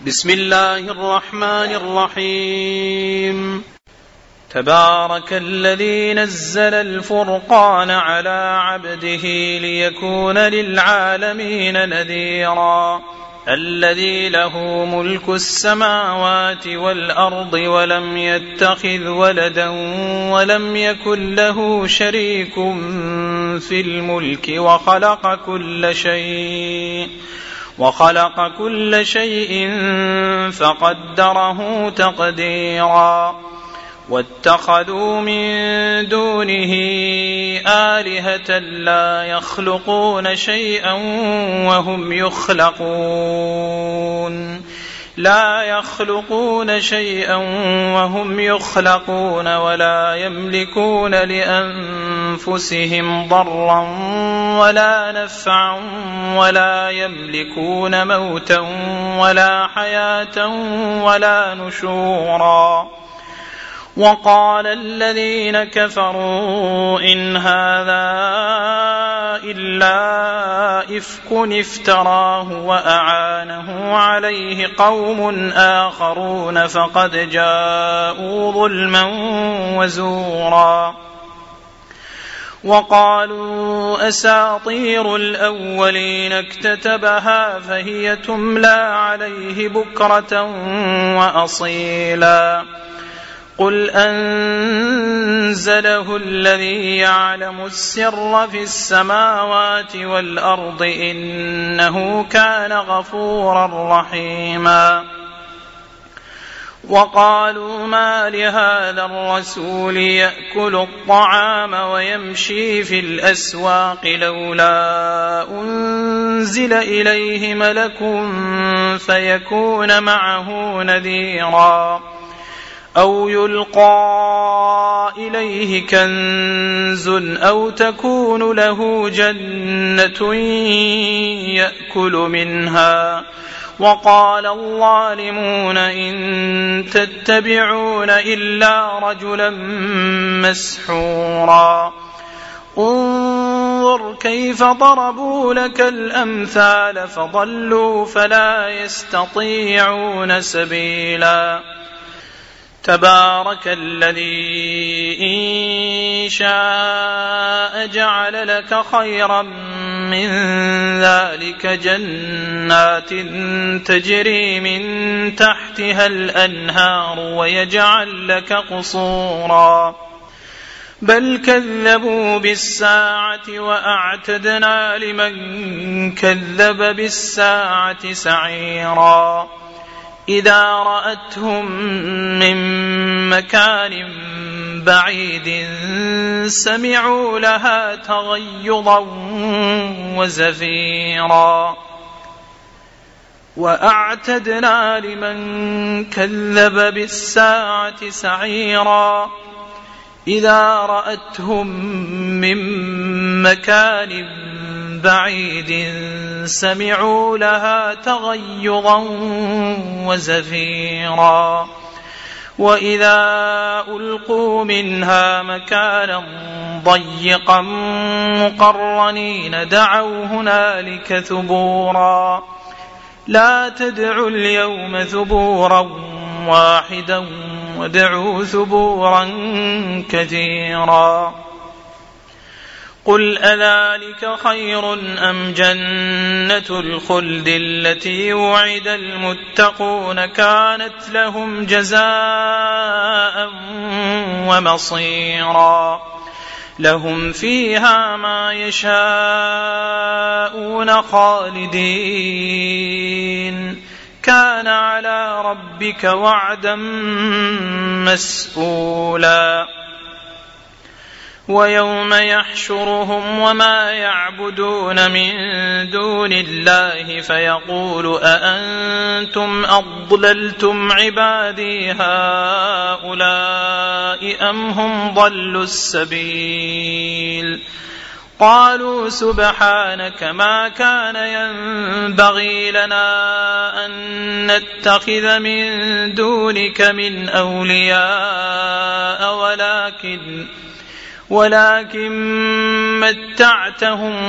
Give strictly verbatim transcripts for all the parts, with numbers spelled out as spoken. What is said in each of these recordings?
بسم الله الرحمن الرحيم. تبارك الذي نزل الفرقان على عبده ليكون للعالمين نذيرا الذي له ملك السماوات والأرض ولم يتخذ ولدا ولم يكن له شريك في الملك وخلق كل شيء وخلق كل شيء فقدره تقديرا واتخذوا من دونه آلهة لا يخلقون شيئا وهم يخلقون لا يخلقون شيئا وهم يخلقون ولا يملكون لأنفسهم ضرا ولا نفعا ولا يملكون موتا ولا حياة ولا نشورا. وقال الذين كفروا إن هذا إلا إفك افتراه وأعانه عليه قوم آخرون فقد جاءوا ظلما وزورا. وقالوا أساطير الأولين اكتتبها فهي تملى عليه بكرة وأصيلا. قل أنزله الذي يعلم السر في السماوات والأرض إنه كان غفورا رحيما. وقالوا ما لهذا الرسول يأكل الطعام ويمشي في الأسواق لولا أنزل إليه ملك فيكون معه نذيرا أو يلقى إليه كنز أو تكون له جنة يأكل منها. وقال الظالمون إن تتبعون إلا رجلا مسحورا. انظر كيف ضربوا لك الأمثال فضلوا فلا يستطيعون سبيلا. تبارك الذي إن شاء جعل لك خيرا من ذلك جنات تجري من تحتها الأنهار ويجعل لك قصورا بل كذبوا بالساعة وأعتدنا لمن كذب بالساعة سعيرا. إذا رأتهم من مكان بعيد سمعوا لها تغيظا وزفيرا وأعتدنا لمن كذب بالساعة سعيرا. إذا رأتهم من مكان بعيد سمعوا لها تغيظا وزفيرا وإذا ألقوا منها مكانا ضيقا مقرنين دعوا هنالك ثبورا. لا تدعوا اليوم ثبورا واحدا وادعوا ثبورا كثيرا. قل أذلك خير أم جنة الخلد التي وعد المتقون كانت لهم جزاء ومصيرا. لهم فيها ما يشاءون خالدين كان على ربك وعدا مسئولا. ويوم يحشرهم وما يعبدون من دون الله فيقول أأنتم أضللتم عبادي هؤلاء أم هم ضلوا السبيل. قالوا سبحانك ما كان ينبغي لنا أن نتخذ من دونك من أولياء ولكن ولكن متعتهم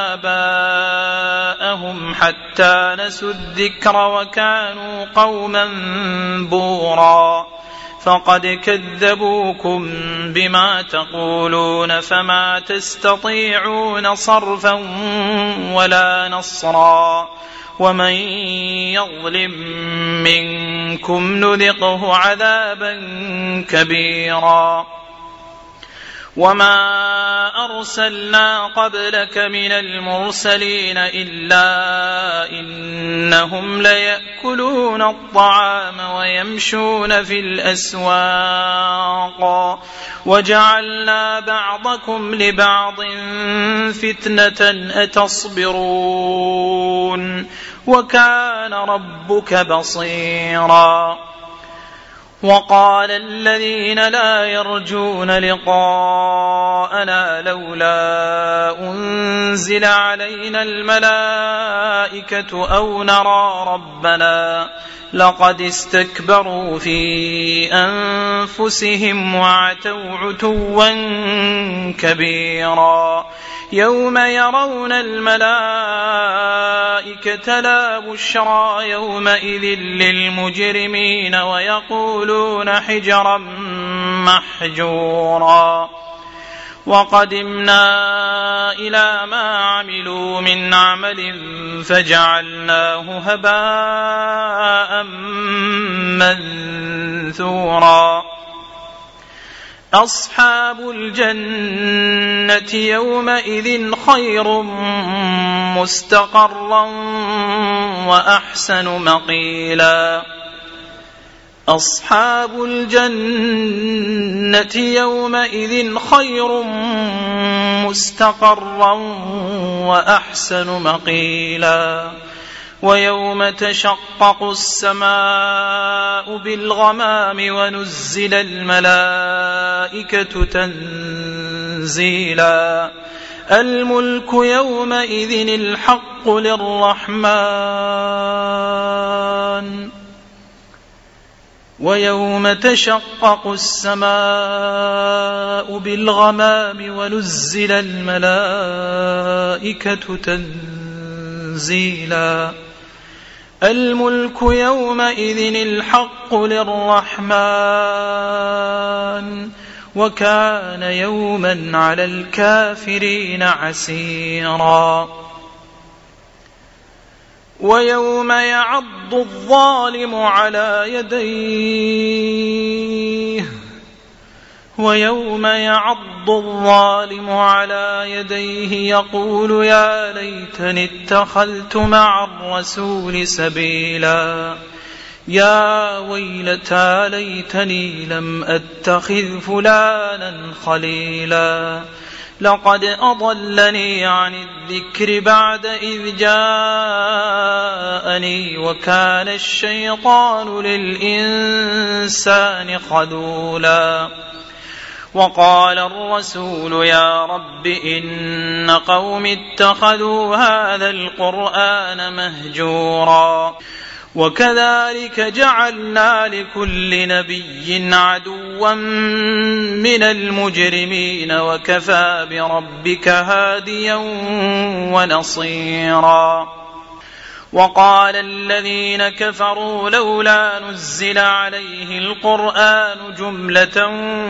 وآباءهم حتى نسوا الذكر وكانوا قوما بورا فقد كذبوكم بما تقولون فما تستطيعون صرفا ولا نصرا ومن يظلم منكم نذقه عذابا كبيرا وما أرسلنا قبلك من المرسلين إلا إنهم ليأكلون الطعام ويمشون في الأسواق وجعلنا بعضكم لبعض فتنة أتصبرون وكان ربك بصيرا وقال الذين لا يرجون لقاءنا لولا أنزل علينا الملائكة أو نرى ربنا لقد استكبروا في أنفسهم وعتوا عتوا كبيرا يوم يرون الملائكة لا بشرى يومئذ للمجرمين ويقولون حجرا محجورا وقدمنا إلى ما عملوا من عمل فجعلناه هباء منثورا أصحاب الجنة يومئذ خير مستقرا وأحسن مقيلا أصحاب الجنة يومئذ خير مستقرا وأحسن مقيلا ويوم تشقق السماء بالغمام ونزل الملائكة تنزيلا الملك يومئذ الحق للرحمن ويوم تشقق السماء بالغمام ونزل الملائكة تنزيلا الملك يومئذ الحق للرحمن وكان يوما على الكافرين عسيرا ويوم يعض الظالم على يديه ويوم يعض الظالم على يديه يقول يا ليتني اتخذت مع الرسول سبيلا يا ويلتى ليتني لم أتخذ فلانا خليلا لقد أضلني عن الذكر بعد إذ جاءني وكان الشيطان للإنسان خذولا وقال الرسول يا رب إن قوم اتخذوا هذا القرآن مهجورا وكذلك جعلنا لكل نبي عدوا من المجرمين وكفى بربك هاديا ونصيرا وقال الذين كفروا لولا نزل عليه القرآن جملة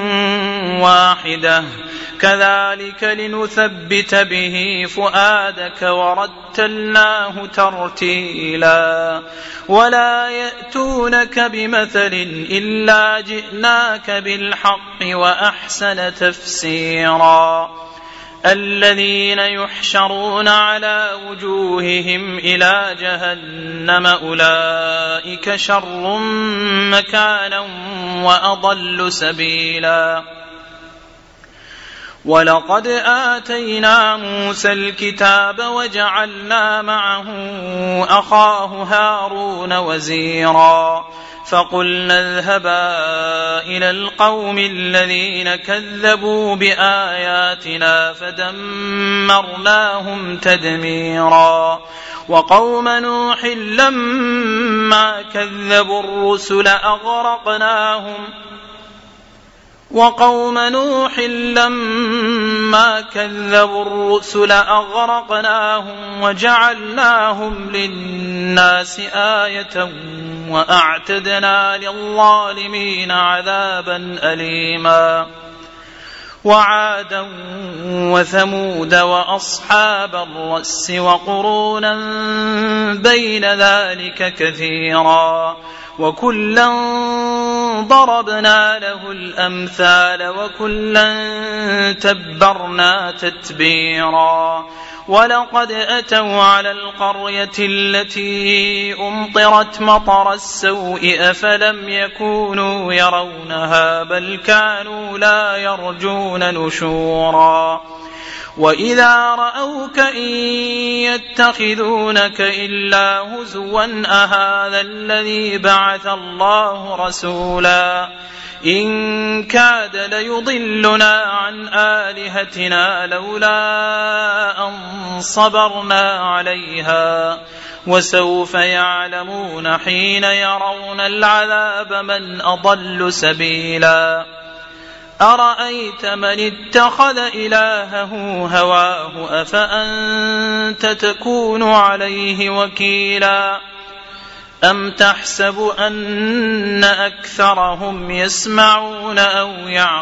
واحدة كذلك لنثبت به فؤادك ورتلناه ترتيلا ولا يأتونك بمثل إلا جئناك بالحق وأحسن تفسيرا الذين يحشرون على وجوههم إلى جهنم أولئك شر مكانا وأضل سبيلا ولقد آتينا موسى الكتاب وجعلنا معه أخاه هارون وزيرا فقلنا اذهبا إلى القوم الذين كذبوا بآياتنا فدمرناهم تدميرا وقوم نوح لما كذبوا الرسل أغرقناهم وقوم نوح لما كذبوا الرسل أغرقناهم وجعلناهم للناس آية وأعتدنا للظالمين عذابا أليما وعادا وثمود وأصحاب الرس وقرونا بين ذلك كثيرا وكلا ضربنا له الأمثال وكلا تبرنا تتبيرا ولقد أتوا على القرية التي أمطرت مطر السوء أفلم يكونوا يرونها بل كانوا لا يرجون نشورا وإذا رأوك إن يتخذونك إلا هزوا أهذا الذي بعث الله رسولا إن كاد ليضلنا عن آلهتنا لولا أن صبرنا عليها وسوف يعلمون حين يرون العذاب من أضل سبيلا أرأيت من اتخذ إلهه هواه أفأنت تكون عليه وكيلا أم تحسب أن أكثرهم يسمعون أو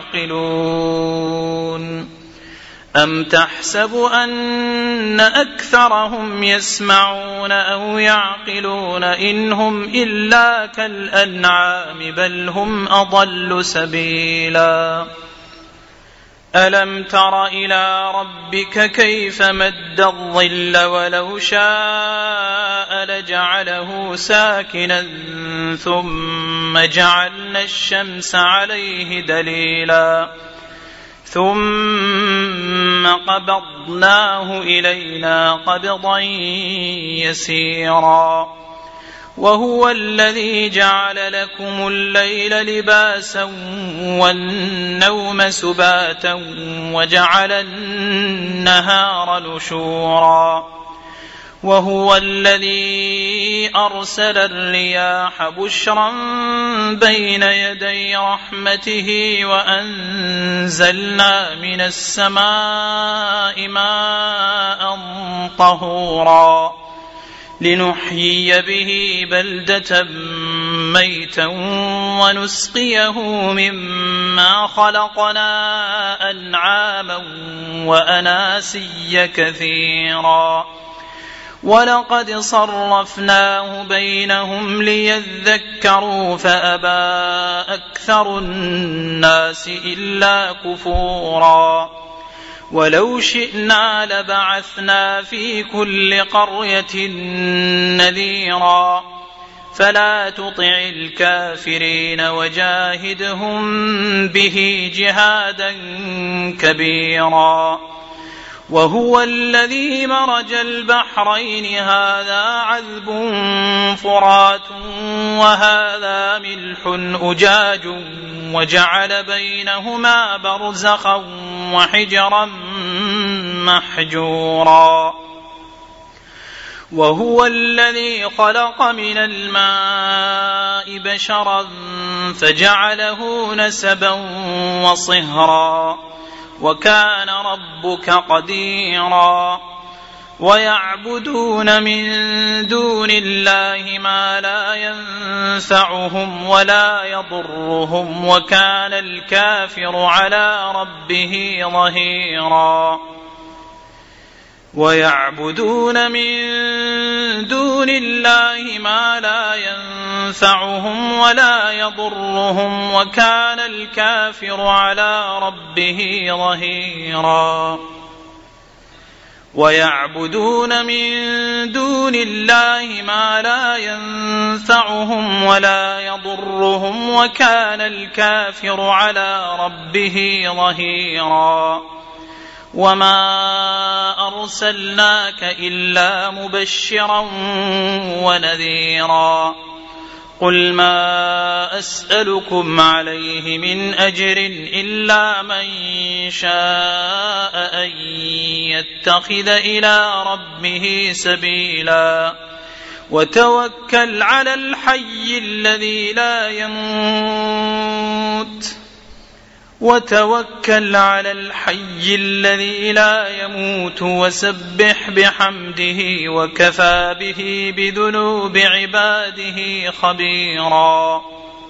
يعقلون أم تحسب أن أكثرهم يسمعون أو يعقلون إنهم إلا كالأنعام بل هم أضل سبيلا ألم تر إلى ربك كيف مد الظل ولو شاء لجعله ساكنا ثم جعلنا الشمس عليه دليلا ثم قبضناه إلينا قبضا يسيرا وهو الذي جعل لكم الليل لباسا والنوم سباتا وجعل النهار نشورا وهو الذي أرسل الرياح بشرا بين يدي رحمته وأنزلنا من السماء ماء طهورا لنحيي به بلدة ميتا ونسقيه مما خلقنا أنعاما وأناسيا كثيرا ولقد صرفناه بينهم ليذكروا فأبى أكثر الناس إلا كفورا ولو شئنا لبعثنا في كل قرية نذيرا فلا تطع الكافرين وجاهدهم به جهادا كبيرا وهو الذي مرج البحرين هذا عذب فرات وهذا ملح أجاج وجعل بينهما برزخا وحجرا محجورا وهو الذي خلق من الماء بشرا فجعله نسبا وصهرا وكان ربك قديرا ويعبدون من دون الله ما لا ينفعهم ولا يضرهم وكان الكافر على ربه ظهيرا ويعبدون من دون الله ما لا ينفعهم ولا يضرهم وكان الكافر على ربه ظهيرا ويعبدون من دون الله ما لا ينفعهم ولا يضرهم وكان الكافر على ربه ظهيرا وما أرسلناك إلا مبشرا ونذيرا قل ما أسألكم عليه من أجر إلا من شاء أن يتخذ إلى ربه سبيلا وتوكل على الحي الذي لا يموت وتوكل على الحي الذي لا يموت وسبح بحمده وكفى به بذنوب عباده خبيرا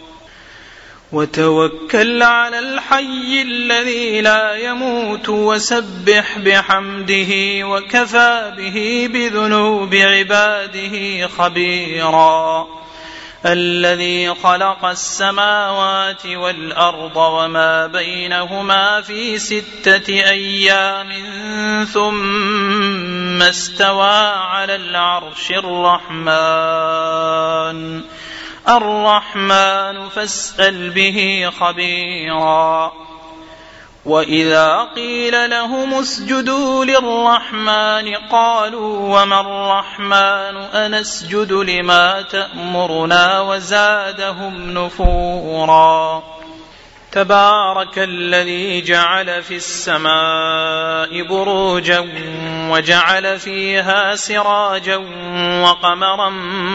وتوكل على الحي الذي لا يموت وسبح بحمده وكفى به بذنوب عباده خبيرا الذي خلق السماوات والأرض وما بينهما في ستة أيام ثم استوى على العرش الرحمن الرحمن فاسأل به خبيرا وإذا قيل لهم اسجدوا للرحمن قالوا وما الرحمن أنسجد لما تأمرنا وزادهم نفورا تبارك الذي جعل في السماء بروجا وجعل فيها سراجا وقمرا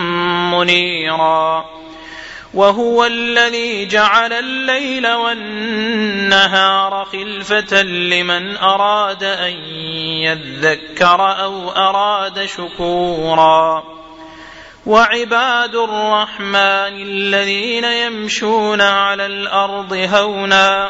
منيرا وهو الذي جعل الليل والنهار خلفة لمن أراد أن يذكر أو أراد شكورا وعباد الرحمن الذين يمشون على الأرض هونا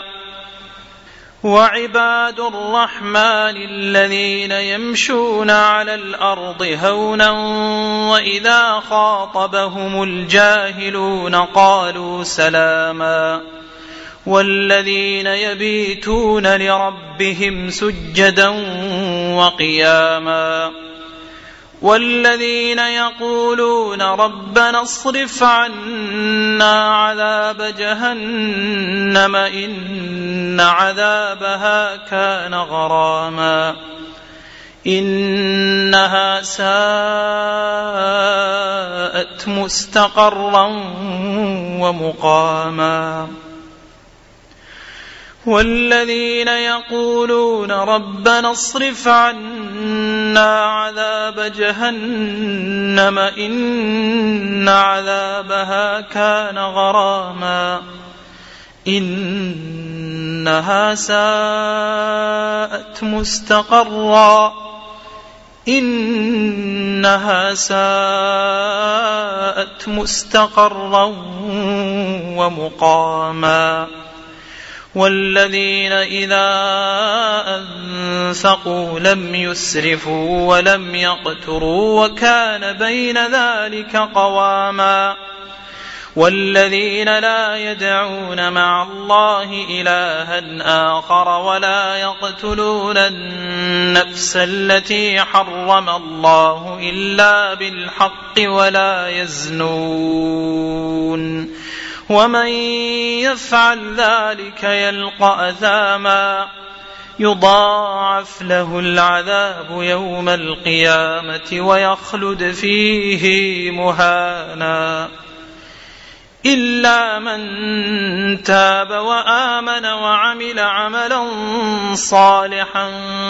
وعباد الرحمن الذين يمشون على الأرض هونا وإذا خاطبهم الجاهلون قالوا سلاما والذين يبيتون لربهم سجدا وقياما والذين يقولون ربنا اصرف عنا عذاب جهنم إن عذابها كان غراما إنها ساءت مستقرا ومقاما والذين يقولون ربنا اصرف عنا عذاب جهنم إن عذابها كان غراما إنها ساءت مستقرا إنها ساءت مستقرا ومقاما والذين إذا أنفقوا لم يسرفوا ولم يقتروا وكان بين ذلك قواما والذين لا يدعون مع الله إلها آخر ولا يقتلون النفس التي حرم الله إلا بالحق ولا يزنون ومن يفعل ذلك يلقى أثاما يضاعف له العذاب يوم القيامة ويخلد فيه مهانا إلا من تاب وآمن وعمل عملا صالحا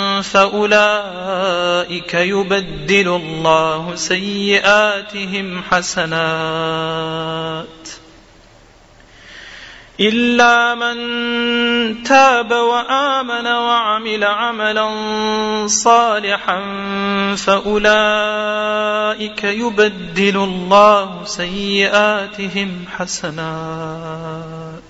فأولئك يبدل الله سيئاتهم حسنات إلا من تاب وآمن وعمل عملا صالحا فأولئك يبدل الله سيئاتهم حسنات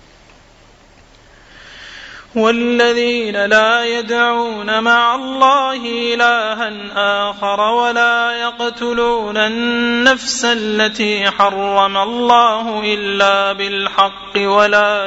والذين لا يدعون مع الله إلها آخر ولا يقتلون النفس التي حرم الله إلا بالحق ولا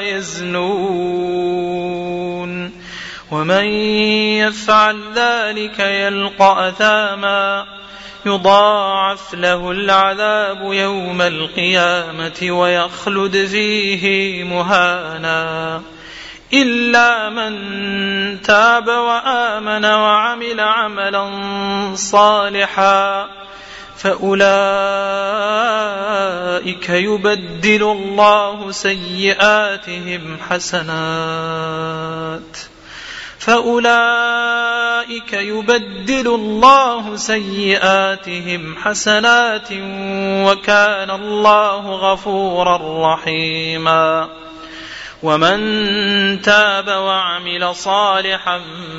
يزنون ومن يفعل ذلك يلقى أثاما يضاعف له العذاب يوم القيامة ويخلد فيه مهانا إلا من تاب وآمن وعمل عملا صالحا فأولئك يبدل الله سيئاتهم حسنات فأولئك يبدل الله سيئاتهم حسنات وكان الله غفورا رحيما ومن تاب وعمل صالحا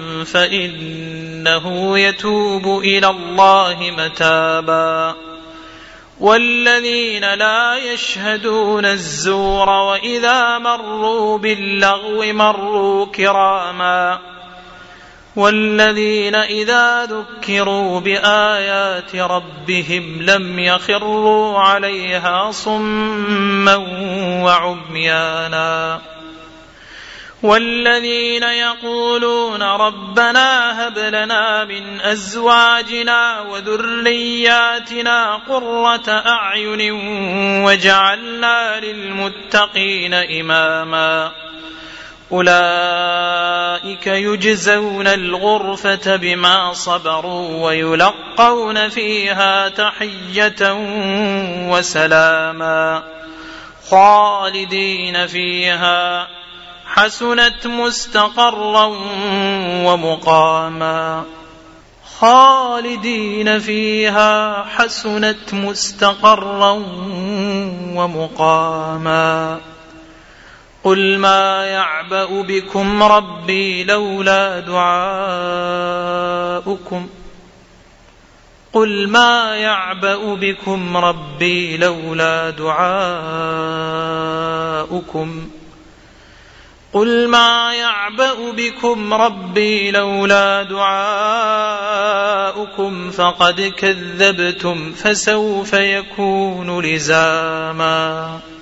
فإنه يتوب إلى الله متابا والذين لا يشهدون الزور وإذا مروا باللغو مروا كراما والذين إذا ذكروا بآيات ربهم لم يخروا عليها صما وعميانا والذين يقولون ربنا هب لنا من أزواجنا وذرياتنا قرة أعين واجعلنا للمتقين إماما أولئك يجزون الغرفة بما صبروا ويلقون فيها تحية وسلاما خالدين فيها حسنت مستقرا ومقاما خالدين فيها حسنت مستقرا ومقاما قل ما يعبأ بكم ربي لولا دعاؤكم قل ما يعبأ بكم ربي لولا دعاؤكم قل ما يعبأ بكم ربي لولا دعاؤكم فقد كذبتم فسوف يكون لزاما